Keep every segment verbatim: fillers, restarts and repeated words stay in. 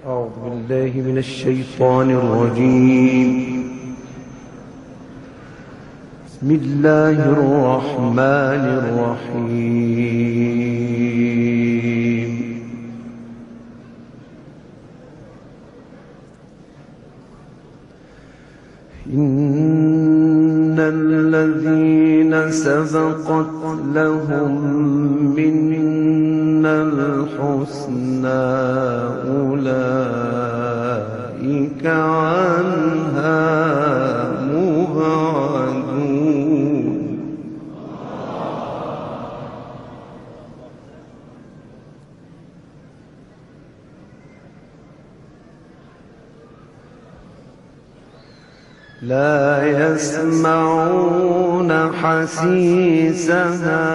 أعوذ بالله من الشيطان الرجيم. بسم الله الرحمن الرحيم. إن الذين سبقت لهم منا الحسنى أولئك عنها مبعدون. لا يسمعون حسيسها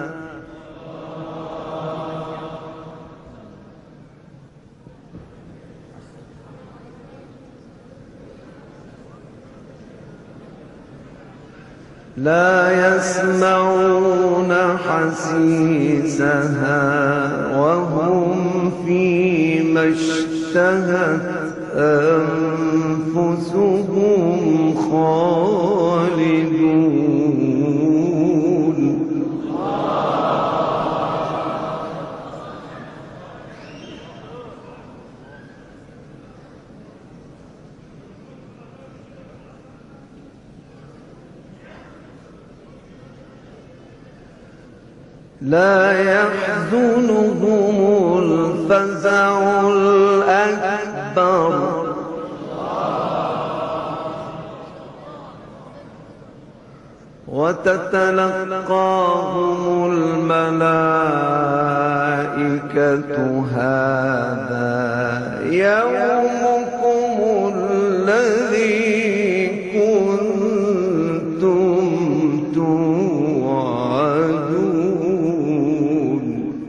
لا يسمعون حسيسها وهم فيما اشتهت أنفسهم خالدون. لا يحزنهم الفزع الأكبر وتتلقاهم الملائكة هذا يومكم الذي كنتم توعدون.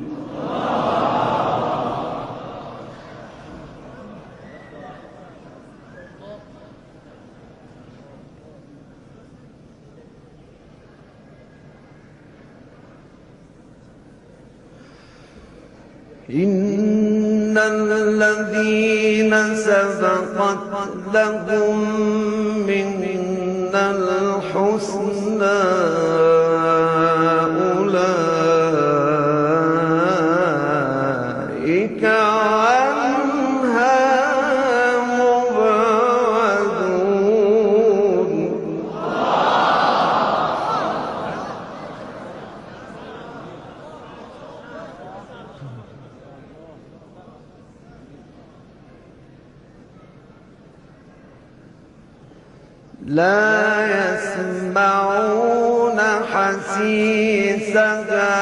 إن الذين سبقت لهم منا الحسنى أولئك عنها مبعدون. لا يسمعون حسيسها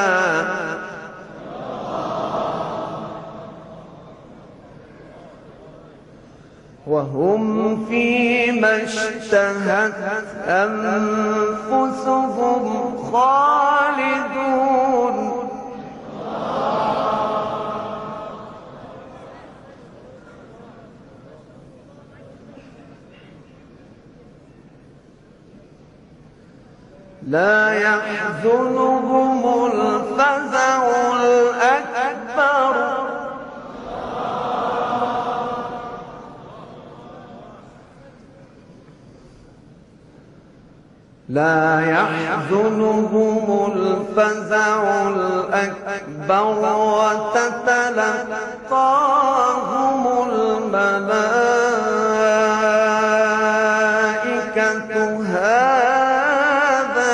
وهم فيما اشتهت أنفسهم خالدون. لا يحزنهم الفزع الأكبر لا يحزنهم الفزع الأكبر وتتلقاهم الملائكة هذا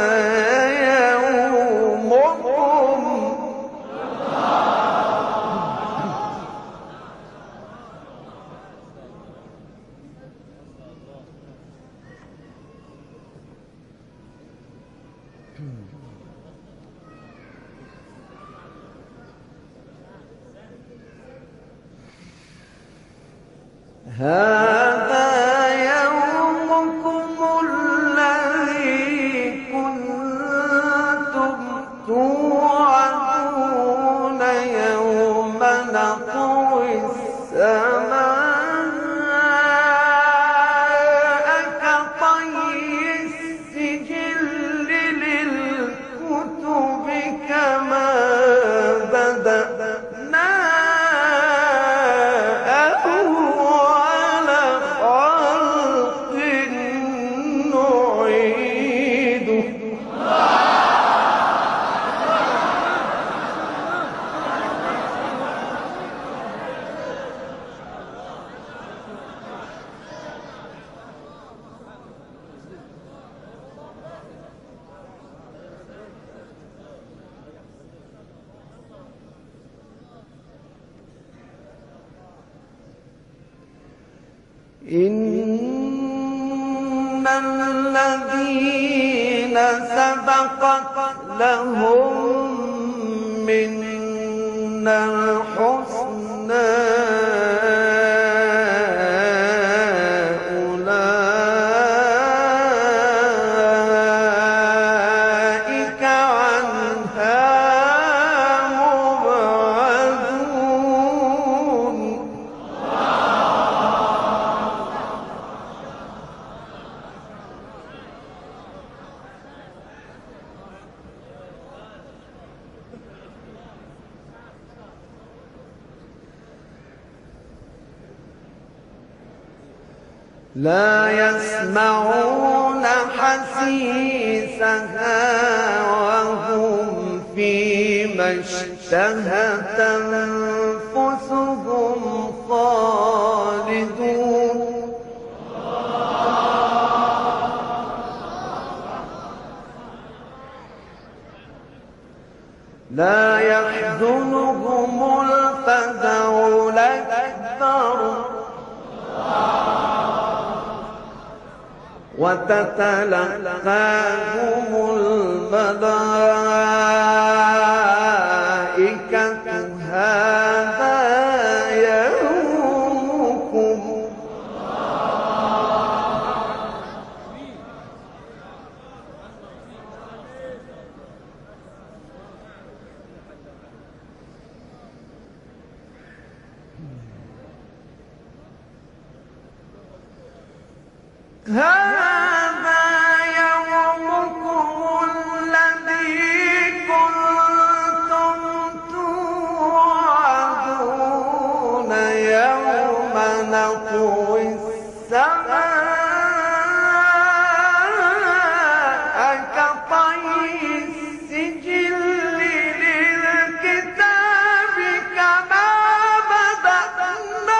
يومكم هذا يومكم الذي كنتم توعدون يوم نطوي السماء كطي السجل للكتب كما بدأنا إن الذين سبقت لهم منا الحسنى أولئك عنها مبعدون. لا يسمعون حسيسها وهم فيما اشتهت أنفسهم خالدون. لا يحزنهم الفزع الأكبر وتتلقاهم الملائكة هذا يومكم. هذا يومكم الذي كنتم توعدون يوم نطوي السماء كطي السجل للكتاب كما بدأنا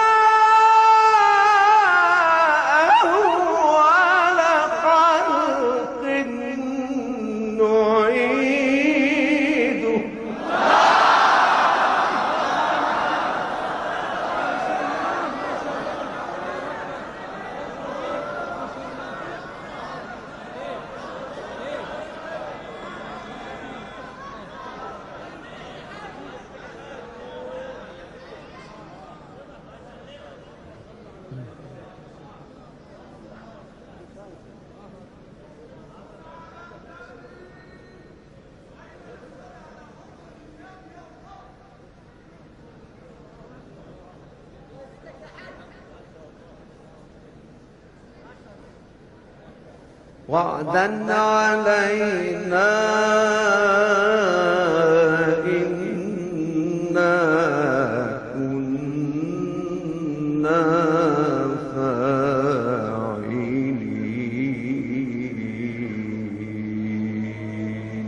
وعدا علينا إنا كنا فاعلين.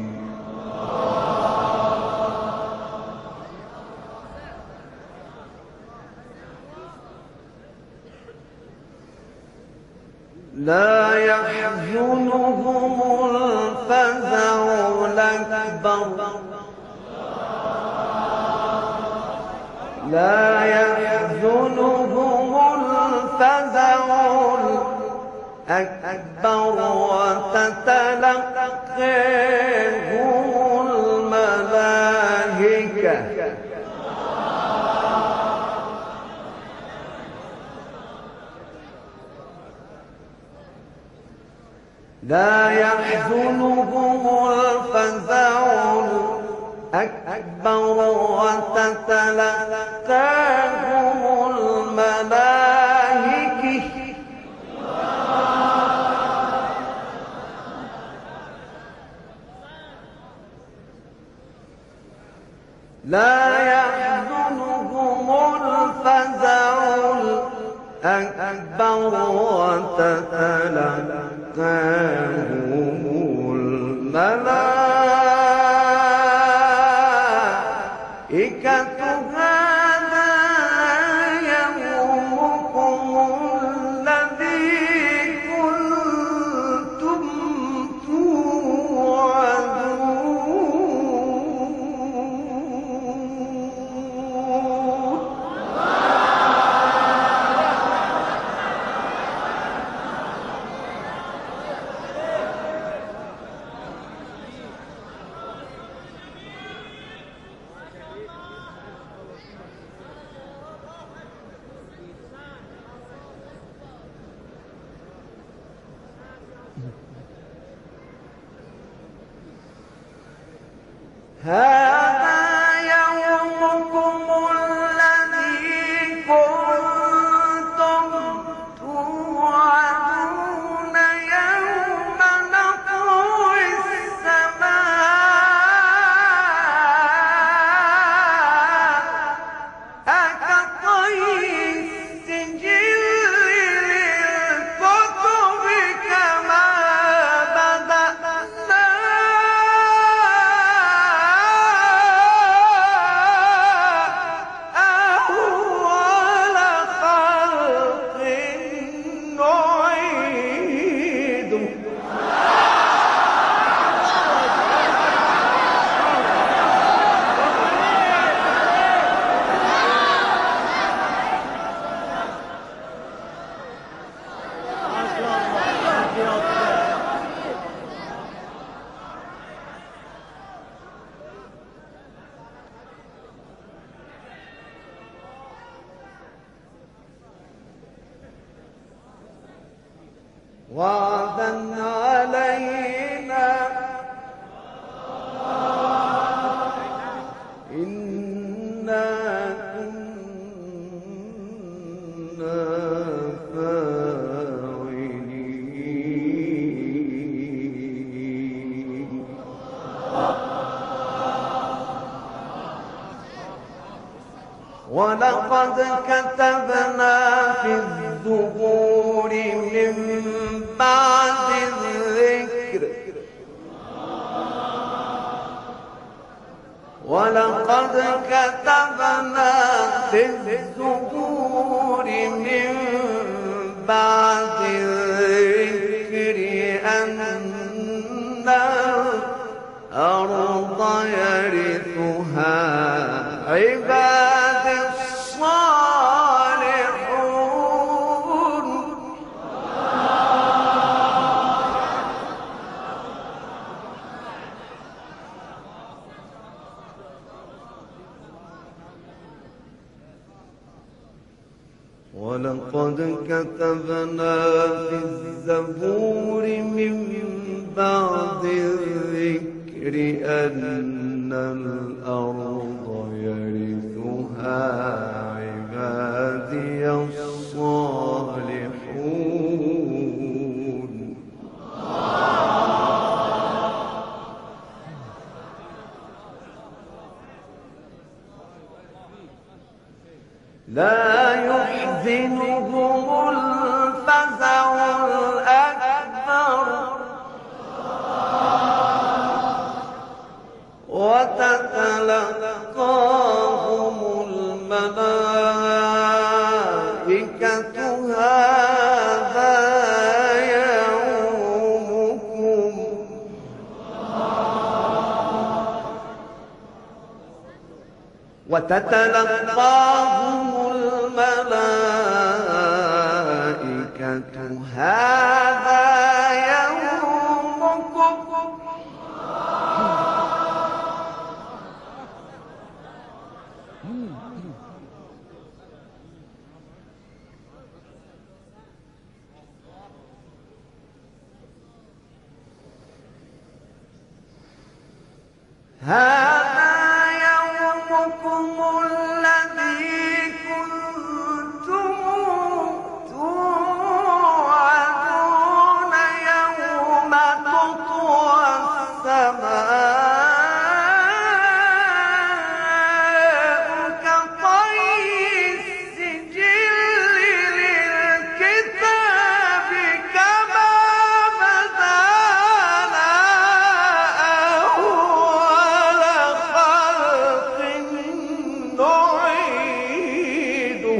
لا يحزنهم الفزع الأكبر لا يحزنهم الفزع الأكبر وتتلقاهم الملائكة لا يحزنهم الفزع الأكبر وتتلقاهم الملائكة لا يحزنهم الفزع الأكبر وتتلقاهم الملائكة هذا يومكم الذي كنتم توعدون. هذا يومكم الذي كنتم توعدون يوم نطوي السماء كطي السجل للكتب كما بدأنا أول خلق نعيده. وعدا علينا إنا كنا فاعلين. ولقد كتبنا في الزبور من بعد الذكر ولقد كتبنا في الزبور من بعد الذكر أن الأرض يرثها عبادي الصالحون. ولقد كتبنا في الزبور من بعد الذكر أن الأرض يرثها عبادي الصالحون. لا يحزنهم الفزع الأكبر وتتلقاهم الملائكة هذا يومكم وتتلقاهم الملائكة هذا يومكم هذا يومكم الذي كنتم توعدون يوم تطوى السماء كطي السجل للكتاب كما بدأنا أول خلق نعيده.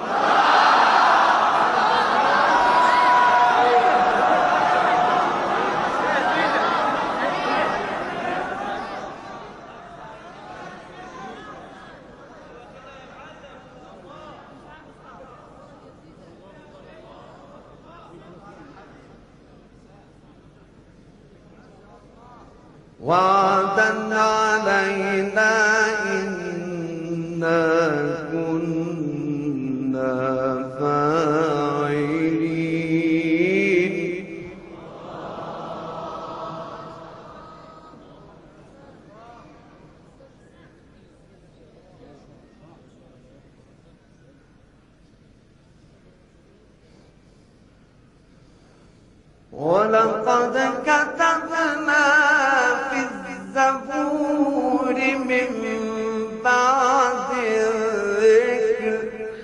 وعدا علينا إنا كنا فاعلين. ولقد كتبنا في الزبور من بعد الذكر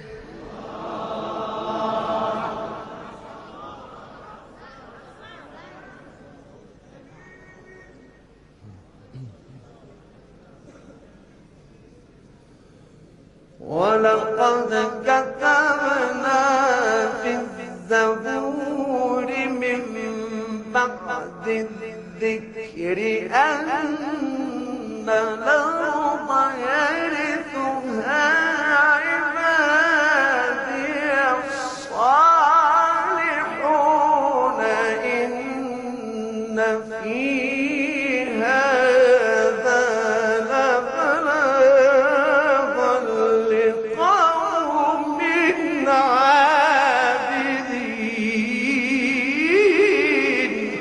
ولقد كتبنا في الزبور من بعد الذكر أن الأرض يرثها عبادي الصالحون إن في هذا لبلاغا لقوم عابدين.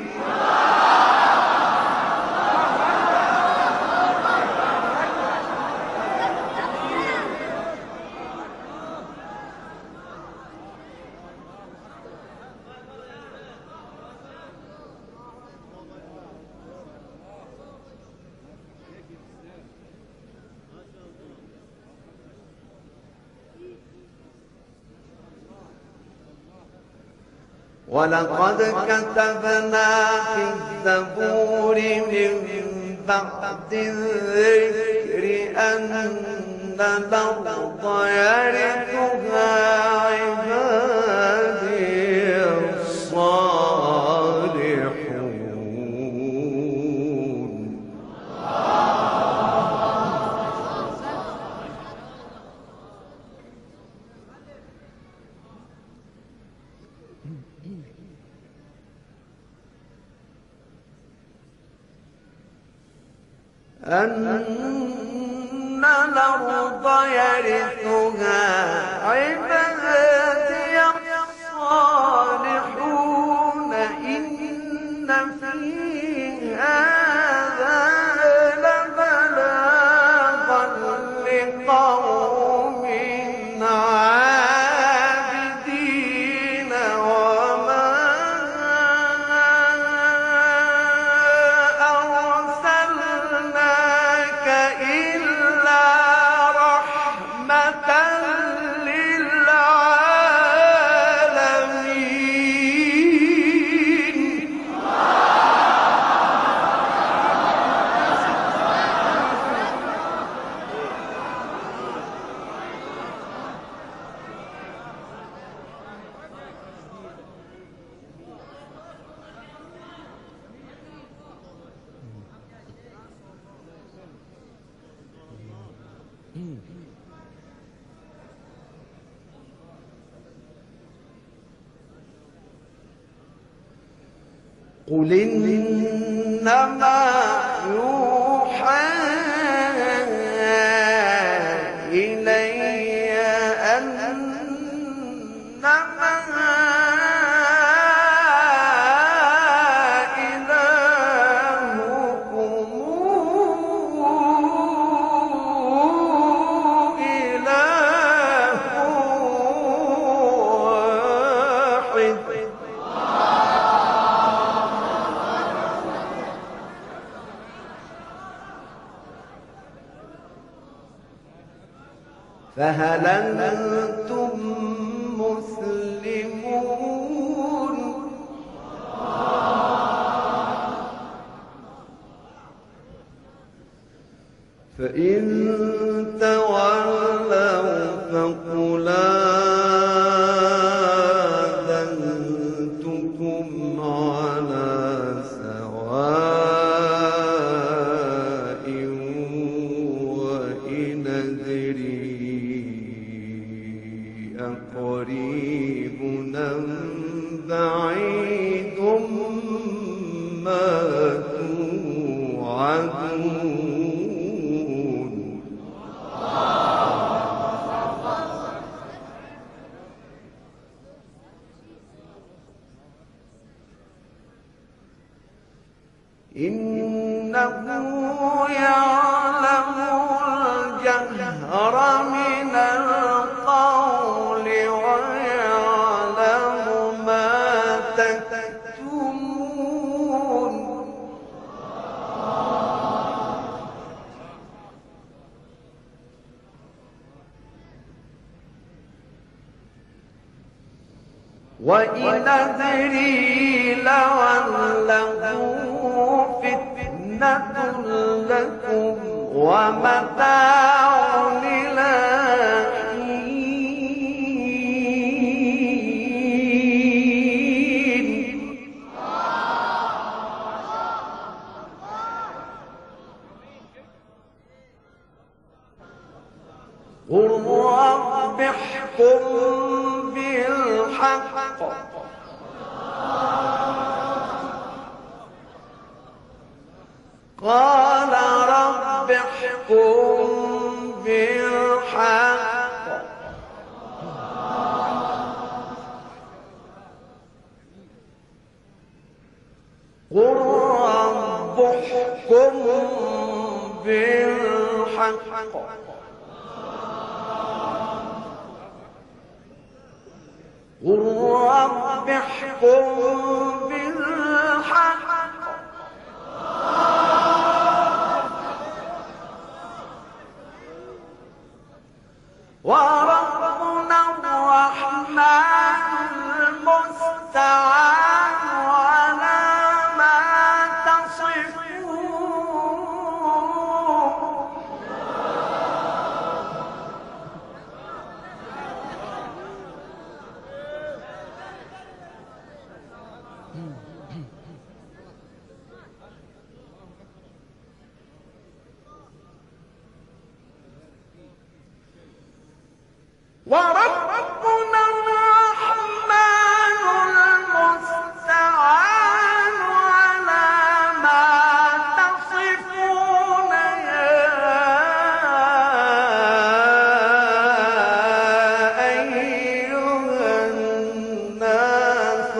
ولقد كتبنا في الزبور من بعد الذكر أن الأرض يرثها عبادي الصالحون. أن الأرض يرثها عبادي الصالحون إن في هذا لبلاغا لقوم عابدين. وما أرسلناك إلا رحمة للعالمين. قل إنما يوحى إلي أنما إلهكم إله واحد. فهل أنتم مسلمون؟ فإن تولوا فقل آذنتكم على سواء وإن أدري أقريب أم بعيد ما توعدون. إنه يعلم الجهر من القول ويعلم ما تكتمون. وإن أدري لعله فتنة لكم ومتاع إلى حين. قل رب احكم بالحق قال رب احكم بالحق قل رب احكم بالحق قل رب احكم بالحق وربنا الرحمن المستعان على ما تصفون. وربنا الرحمن المستعان على ما تصفون يا أيها الناس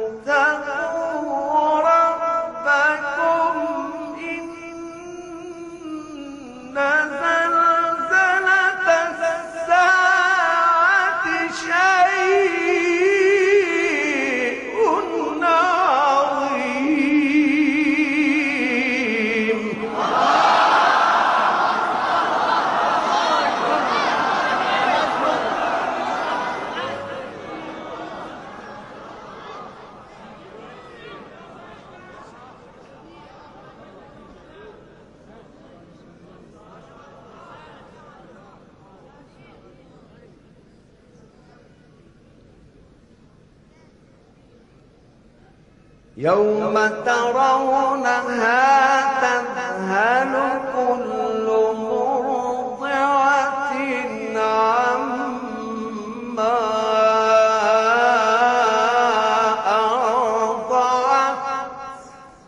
اتقوا ربكم إن زلزلة الساعة شيء عظيم. يوم ترونها تذهل كل مرضعة عما أرضعت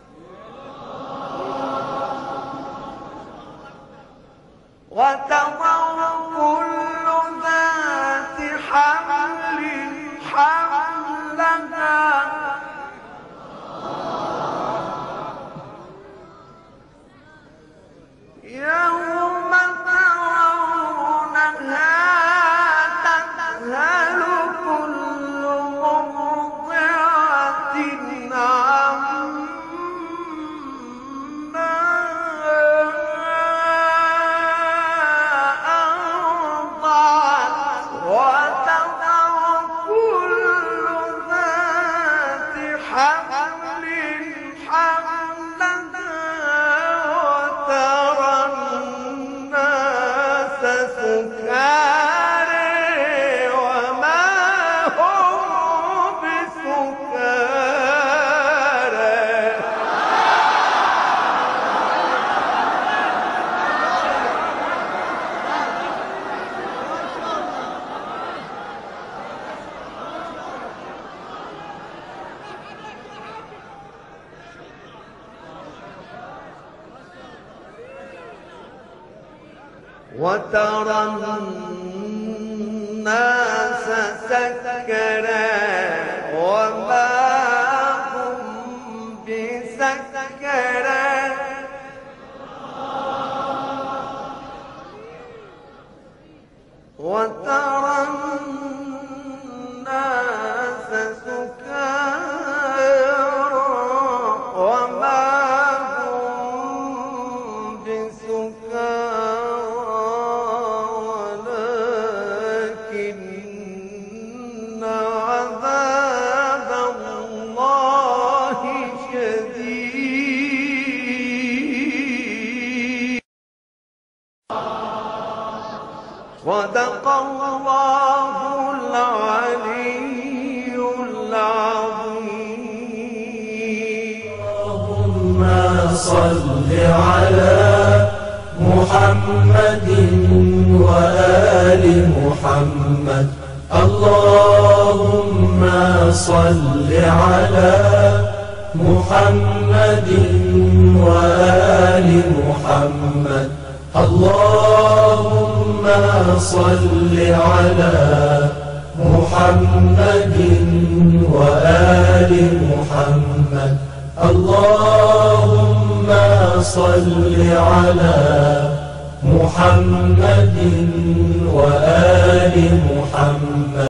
وتضع كل ذات حمل حملها يوم ترونها تذهل كل مرضعة عما أرضعت وتضع كل ذات حمل حملها وترى الناس سكارى وما هم بسكارى. وترى الناس سكرى وما هم بسكرى وترى الناس سكارى وما هم بسكارى ولكن صل على محمد وآل محمد. اللهم صل على محمد وآل محمد. اللهم صل على محمد وآل محمد. اللهم صل على محمد وآل محمد.